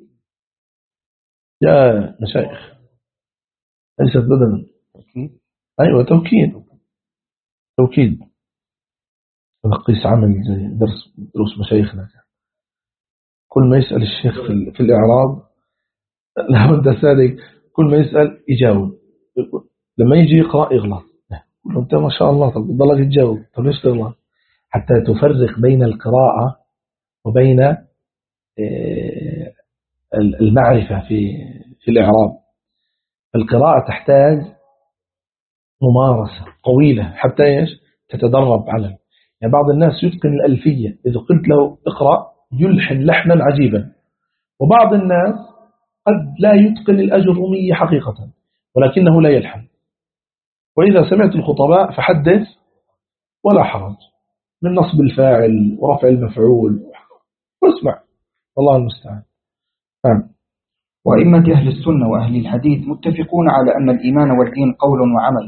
يا مشايخ، ليست بدلا. أيوة توكيد نقيس عمل زي دروس مشايخنا. كل ما يسأل الشيخ في الإعراب لابد صادق، كل ما يسأل يجاوب، لما يجي يقرأ يغلط. أنت ما شاء الله طب ضلك تجاوب، طب ليش تغلط؟ حتى تفرق بين القراءة وبين المعرفة في الإعراب. القراءة تحتاج ممارسة طويلة حتى إيش تتدرب على. يعني بعض الناس يتقن الألفية، إذا قلت له اقرأ يلحن لحنا عجيبا، وبعض الناس قد لا يتقن الأجرمية حقيقة ولكنه لا يلحن. وإذا سمعت الخطباء فحدث ولا حرج من نصب الفاعل ورفع المفعول واسمع، والله المستعان. وأئمة أهل السنة وأهل الحديث متفقون على أن الإيمان والدين قول وعمل،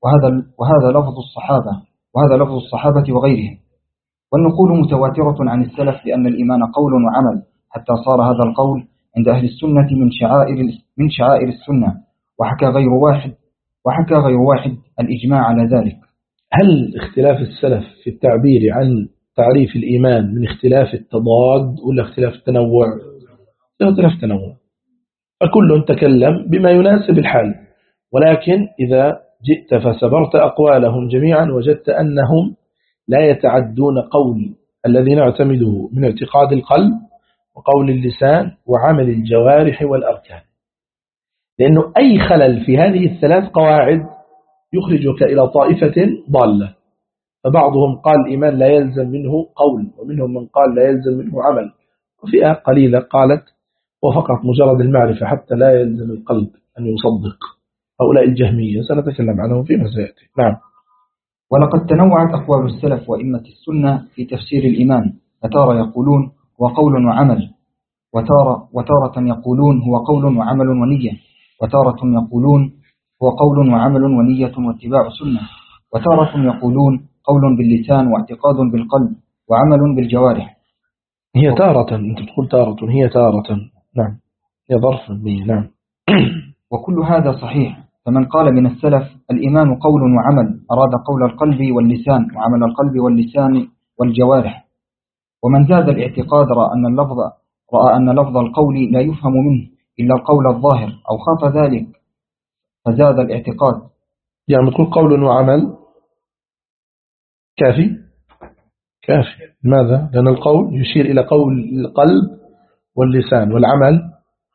وهذا لفظ الصحابة وغيرهم. والنقول متواترة عن السلف بأن الإيمان قول وعمل، حتى صار هذا القول عند أهل السنة من شعائر السنة، وحكى غير واحد الإجماع على ذلك. هل اختلاف السلف في التعبير عن تعريف الإيمان من اختلاف التضاد ولا اختلاف التنوع؟ اختلاف التنوع، فكل تكلم بما يناسب الحال. ولكن إذا جئت فسبرت أقوالهم جميعا وجدت أنهم لا يتعدون قول الذي نعتمده من اعتقاد القلب وقول اللسان وعمل الجوارح والأركان، لأنه أي خلل في هذه الثلاث قواعد يخرجك إلى طائفة ضالة. فبعضهم قال الإيمان لا يلزم منه قول، ومنهم من قال لا يلزم منه عمل، وفئة قليلة قالت وفقط مجرد المعرفة حتى لا يلزم القلب أن يصدق. هؤلاء الجهمية سنتكلم عنهم فيما سيأتي. نعم. ولقد تنوعت أقوال السلف وإمة السنة في تفسير الإيمان، فتارة يقولون هو قول وعمل، وتارة يقولون هو قول وعمل ونية، وتارة يقولون هو قول وعمل ونية واتباع سنة، وتارة يقولون قول باللسان واعتقاد بالقلب وعمل بالجوارح. هي تارة، أنت تقول تارة، هي تارة. نعم، هي ظرف به. نعم. وكل هذا صحيح. فمن قال من السلف الإيمان قول وعمل أراد قول القلب واللسان وعمل القلب واللسان والجوارح. ومن زاد الاعتقاد رأى أن لفظ القول لا يفهم منه إلا القول الظاهر أو خاف ذلك فزاد الاعتقاد. يعني تقول قول وعمل كافي؟ كافي. لماذا؟ لأن القول يشير إلى قول القلب واللسان، والعمل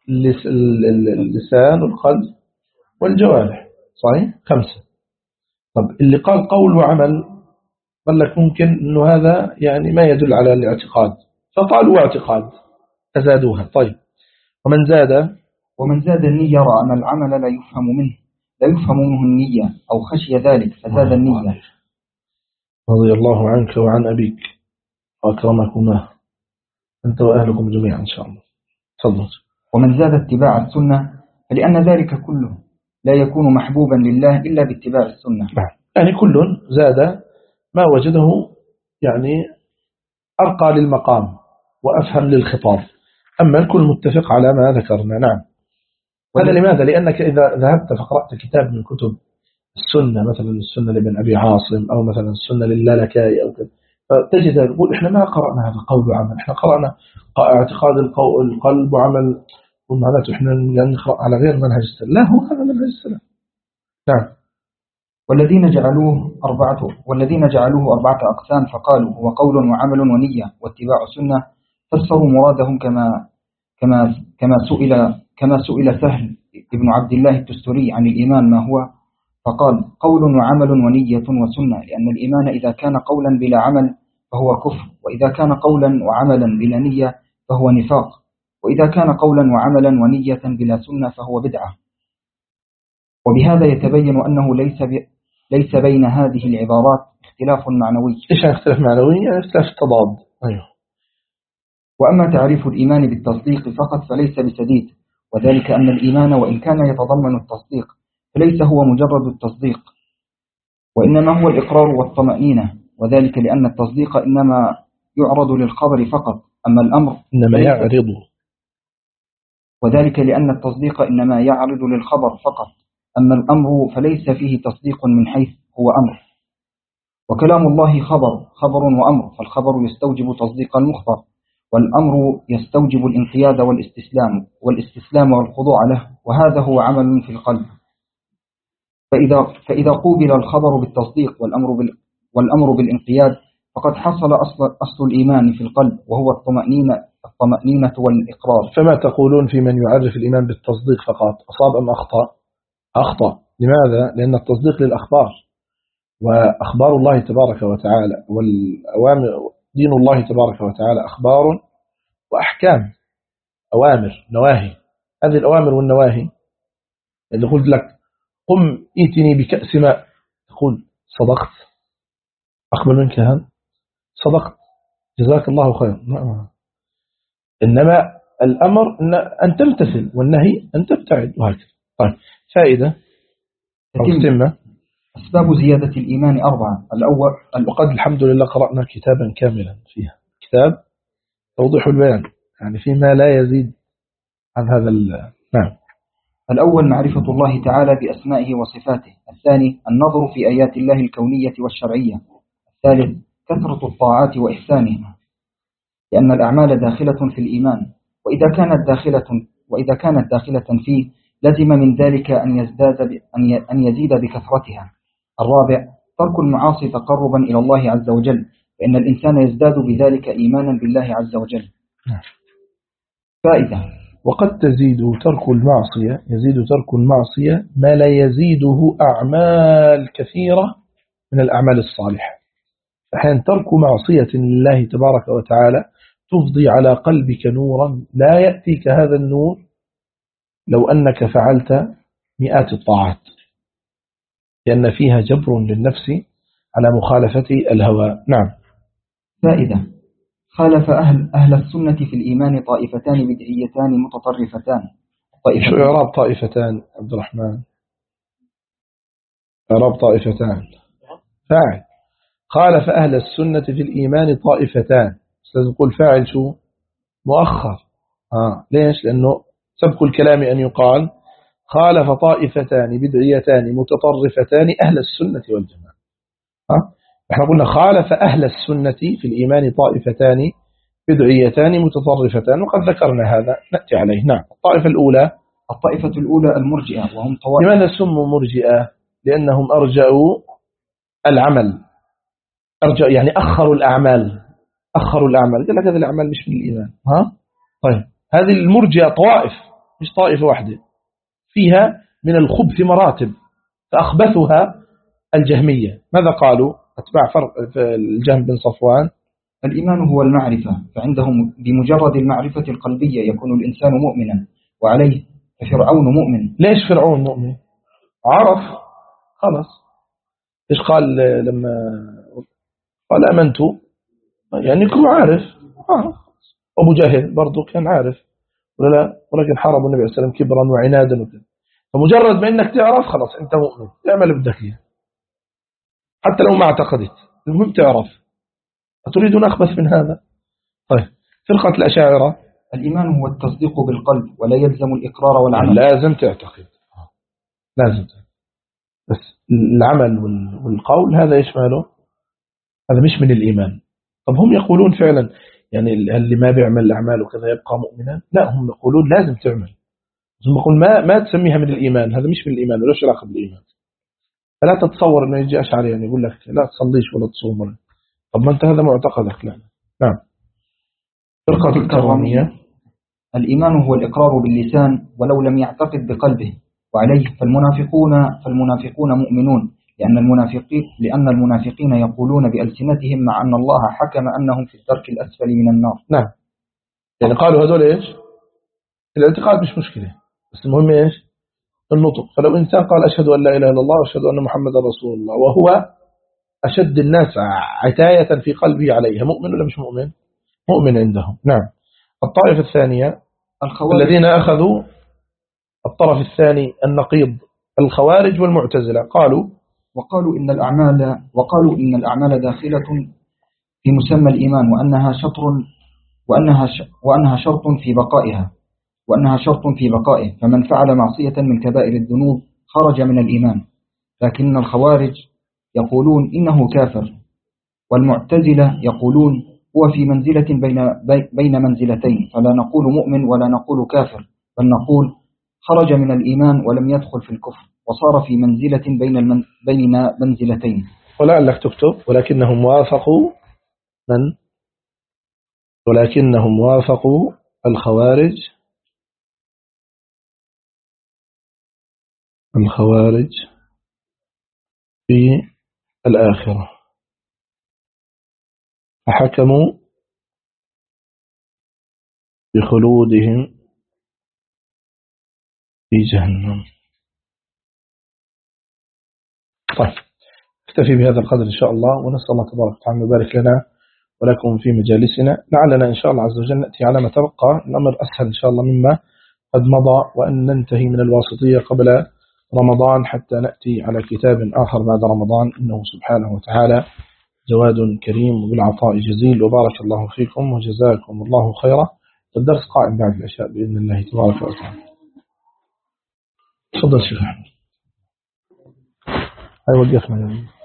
اللسان والقلب والجوارح. صحيح؟ 5. طب اللي قال قول وعمل قال لك ممكن أنه هذا يعني ما يدل على الاعتقاد، فقالوا اعتقاد فزادوها. طيب، ومن زاد النية رأى أن العمل لا يفهم منه النية أو خشي ذلك فزاد النية. رضي الله عنك وعن أبيك وأكرمكما أنت وأهلكم جميعا إن شاء الله. تفضل. ومن زاد اتباع السنة فلأن ذلك كله لا يكون محبوبا لله إلا باتباع السنة. يعني كل زاد ما وجده يعني أرقى للمقام وأفهم للخطاب، أما الكل متفق على ما ذكرنا. نعم. هذا لماذا؟ لأنك إذا ذهبت فقرأت كتاب من كتب السنة، مثلا السنة لابن أبي عاصم أو مثلا السنة للالكائي أو كذا، فتجد يقول إحنا ما قرأنا هذا قول وعمل، إحنا قرأنا اعتقاد القلب وعمل، ومعناته إحنا نقرأ على غير منهج السلف. لا، هو هذا منهج السلف. نعم. والذين جعلوه أربعة أقسام فقالوا هو قول وعمل ونية واتباع سنة، فسروا مرادهم كما سئل سهل ابن عبد الله التستري عن الإيمان ما هو، فقال قول وعمل ونية وسنة، لأن الإيمان إذا كان قولا بلا عمل فهو كفر، وإذا كان قولا وعملا بلا نية فهو نفاق، وإذا كان قولا وعملا ونية بلا سنة فهو بدعة. وبهذا يتبين أنه ليس بين هذه العبارات اختلاف معنوي. إيش اختلاف معنوي؟ يعني اختلاف تضاد. أيوه. وأما تعريف الإيمان بالتصديق فقط فليس بسديد، وذلك أن الإيمان وإن كان يتضمن التصديق فليس هو مجرد التصديق، وإنما هو الإقرار والطمأنينة، وذلك لأن التصديق إنما يعرض للخبر فقط، أما الأمر إنما يعرض، وذلك لأن التصديق إنما يعرض للخبر فقط، أما الأمر فليس فيه تصديق من حيث هو أمر. وكلام الله خبر وأمر، فالخبر يستوجب تصديق المخبر، والأمر يستوجب الانقياد والاستسلام والخضوع له، وهذا هو عمل في القلب. فإذا قوبل الخبر بالتصديق والأمر بالانقياد فقد حصل أصل الإيمان في القلب، وهو الطمأنينة والإقرار. فما تقولون في من يعرف الإيمان بالتصديق فقط؟ أصاب أم أخطأ؟ لماذا؟ لأن التصديق للأخبار، وأخبار الله تبارك وتعالى والأوامر، دين الله تبارك وتعالى أخبار وأحكام، أوامر نواهي. هذه الأوامر والنواهي اللي قلت لك قم ائتني بكأس ماء، تقول صدقت، أقبل منك هذا، صدقت، جزاك الله خير. إنما الأمر أن تمتثل، والنهي أن تبتعد، وهكذا. طيب، فائدة أو أسباب زيادة الإيمان 4. الأول، وقد الحمد لله قرأنا كتابا كاملا فيها، كتاب توضيح البيان، يعني فيما لا يزيد عن هذا. نعم. الأول معرفة الله تعالى بأسمائه وصفاته. الثاني النظر في آيات الله الكونية والشرعية. الثالث كثرة الطاعات وإحسانها، لأن الأعمال داخلة في الإيمان، وإذا كانت داخلة فيه لزم من ذلك أن يزيد بكثرتها. الرابع ترك المعاصي تقربا إلى الله عز وجل، فإن الإنسان يزداد بذلك إيمانا بالله عز وجل. فائدة: وقد يزيد ترك المعصية ما لا يزيده أعمال كثيرة من الأعمال الصالحة. أحيانا ترك معصية لله تبارك وتعالى تفضي على قلبك نورا لا يأتيك هذا النور لو أنك فعلت مئات الطاعات، لأن فيها جبر للنفس على مخالفة الهوى. نعم. فائدة: خالف أهل السنة في الإيمان طائفتان بدعيتان متطرفتان. شو إعراب طائفتان عبد الرحمن؟ إعراب طائفتان فاعل. خالف أهل السنة في الإيمان طائفتان، ستقول فاعل شو؟ مؤخر. ليش؟ لأنه سبق الكلام أن يقال خالف طائفتان بدعيتان متطرفتان أهل السنة والجماعة. احنا قلنا خالف أهل السنة في الإيمان طائفتان بدعيتان متطرفتان، وقد ذكرنا هذا، نأتي عليه. نعم. الطائفة الأولى المرجئة، وهم طوائف. لماذا سموا مرجئة؟ لأنهم أرجأوا العمل أرجع يعني أخروا الأعمال، قال لك هذه الأعمال مش من الإيمان. طيب هذه المرجئة طوائف، مش طائفة واحدة، فيها من الخبث مراتب، فأخبثها الجهمية. ماذا قالوا أتباع الجهم بن صفوان؟ الإيمان هو المعرفة، فعندهم بمجرد المعرفة القلبية يكون الإنسان مؤمنا، وعليه ففرعون مؤمن. ليش فرعون مؤمن؟ عرف خلاص. إيش قال لما قال أمنت؟ يعني يكون عارف. أبو جهل برضو كان عارف ولا لا؟ ولكن حارب النبي عليه السلام كبرا وعنادا وكذا. فمجرد ما إنك تعرف خلاص أنت مؤمن، تعمل بدك إياه حتى لو ما اعتقدت، المهم تعرف. أتريدون أخبث من هذا؟ طيب فرقة الأشاعرة الإيمان هو التصديق بالقلب ولا يلزم الإقرار والعمل. لازم تعتقد، لازم تعتقد. بس العمل والقول هذا يشمله، هذا مش من الإيمان. طب هم يقولون فعلا يعني اللي ما بيعمل الأعمال وكذا يبقى مؤمنا؟ لا، هم يقولون لازم تعمل. هم يقول ما تسميها من الإيمان، هذا مش من الإيمان ولا علاقة بالإيمان. فلا تتصور إنه يجي أشعري يعني يقول لك لا تصليش ولا تصوم ولا. طب ما أنت هذا معتقدك. لا. نعم. فرقة الكرامية الإيمان هو الإقرار باللسان ولو لم يعتقد بقلبه، وعليه فالمنافقون مؤمنون لأن المنافقين يقولون بألسنتهم مع أن الله حكم أنهم في الدرك الأسفل من النار. نعم. يعني قالوا هذول إيش؟ الاعتقاد مش مشكلة، بس المهم إيش؟ النطق. فلو إنسان قال أشهد أن لا إله إلا الله وأشهد أن محمدا رسول الله وهو أشد الناس عتاية في قلبه عليها، مؤمن ولا مش مؤمن؟ مؤمن عندهم. نعم. الطائفة الثانية الذين أخذوا الطرف الثاني النقيض، الخوارج والمعتزلة، وقالوا إن الأعمال داخلة في مسمى الإيمان وأنها شرط في بقائه، فمن فعل معصية من كبائر الذنوب خرج من الإيمان. لكن الخوارج يقولون إنه كافر، والمعتزلة يقولون هو في منزلة بين منزلتين، فلا نقول مؤمن ولا نقول كافر، بل نقول خرج من الإيمان ولم يدخل في الكفر، وصار في منزلة بين منزلتين. ولعلك تكتب ولكنهم وافقوا الخوارج في الآخرة، فحكموا بخلودهم في جهنم. طيب اكتفي بهذا القدر إن شاء الله، ونسأل الله تبارك وتعالى يبارك لنا ولكم في مجالسنا. لعلنا إن شاء الله عز وجل نأتي على ما تبقى، الأمر أسهل إن شاء الله مما قد مضى، وأن ننتهي من الواسطية قبل رمضان حتى نأتي على كتاب آخر بعد رمضان، إنه سبحانه وتعالى جواد كريم وبالعطاء جزيل. وبارك الله فيكم وجزاكم الله خيرا. الدرس قائم بعد العشاء بإذن الله تبارك وتعالى. تفضل شيخ. هاي وقفنا يعني.